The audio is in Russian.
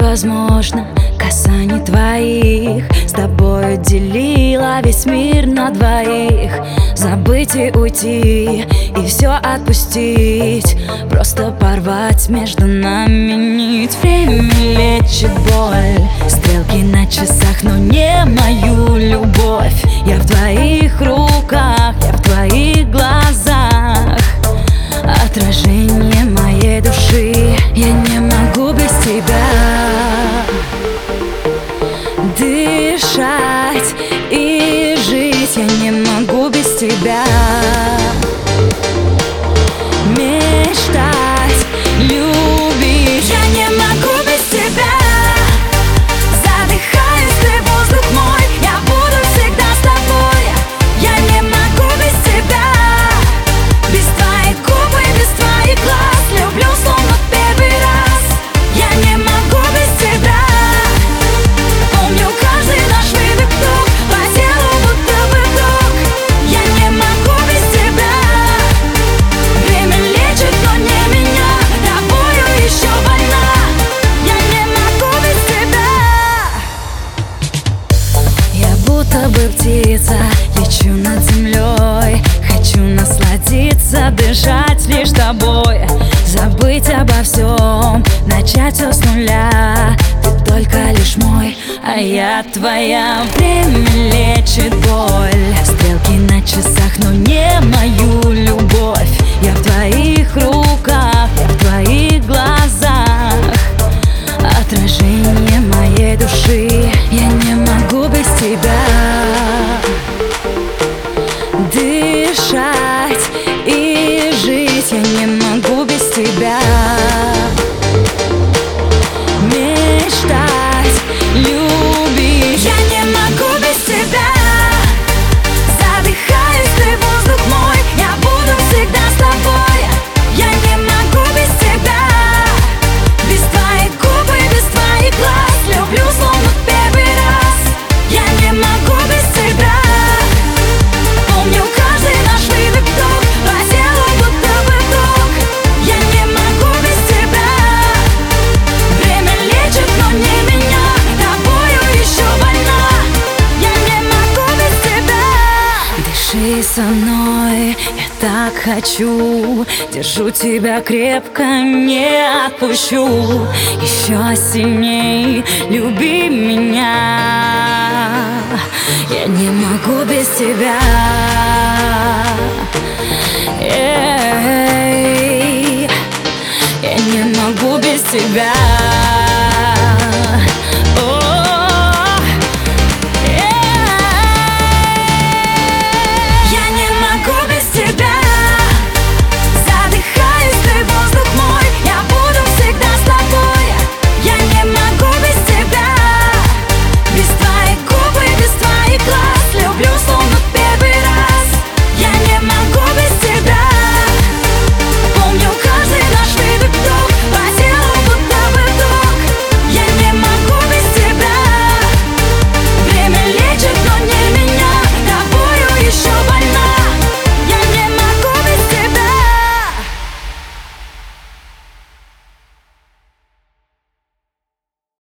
невозможно касаний твоих. С тобою делила весь мир на двоих. Забыть и уйти, и все отпустить, просто порвать между нами нить. Время лечит боль, стрелки на часах, но не мою любовь. Я в твоих руках, я в твоих глазах, отражение моей души. Я не могу без тебя дышать и жить. Я не могу без тебя мечтать, любить. Я не могу без тебя. Задыхаюсь, ты воздух мой, я буду всегда с тобой. Я не могу без тебя, без твоих губ и без твоих глаз. Люблю словно первый раз. Я не могу без тебя. Помню каждый наш выдох, по телу будто бы ток. Я не могу без тебя. Время лечит, но не меня. Тобою еще больна. Я не могу без тебя. Я будто бы птица, лечу над землей. Хочу насладиться, дышать лишь тобой. Забыть обо всем, начать все с нуля. Ты только лишь мой, а я твоя. Время лечит боль, стрелки на часах, но не мою любовь. Я в твоих руках, я в твоих глазах, отражение моей души. Я не могу без тебя дышать и жить. Я не могу без тебя мечтать, любить. Я не могу без тебя. Задыхаюсь, ты воздух мой, я буду всегда с тобой. Я не могу без тебя, без твоих губ и без твоих глаз. Люблю словно первый раз. Я не могу без тебя. Помню каждый наш выдох, по телу будто бы ток. Я не могу без тебя. Время лечит, но не меня. Тобою еще больна. Я не могу без тебя. Дыши со мной, я так хочу. Держу тебя крепко, не отпущу. Еще сильней люби меня. Я не могу без тебя. Эй, я не могу без тебя.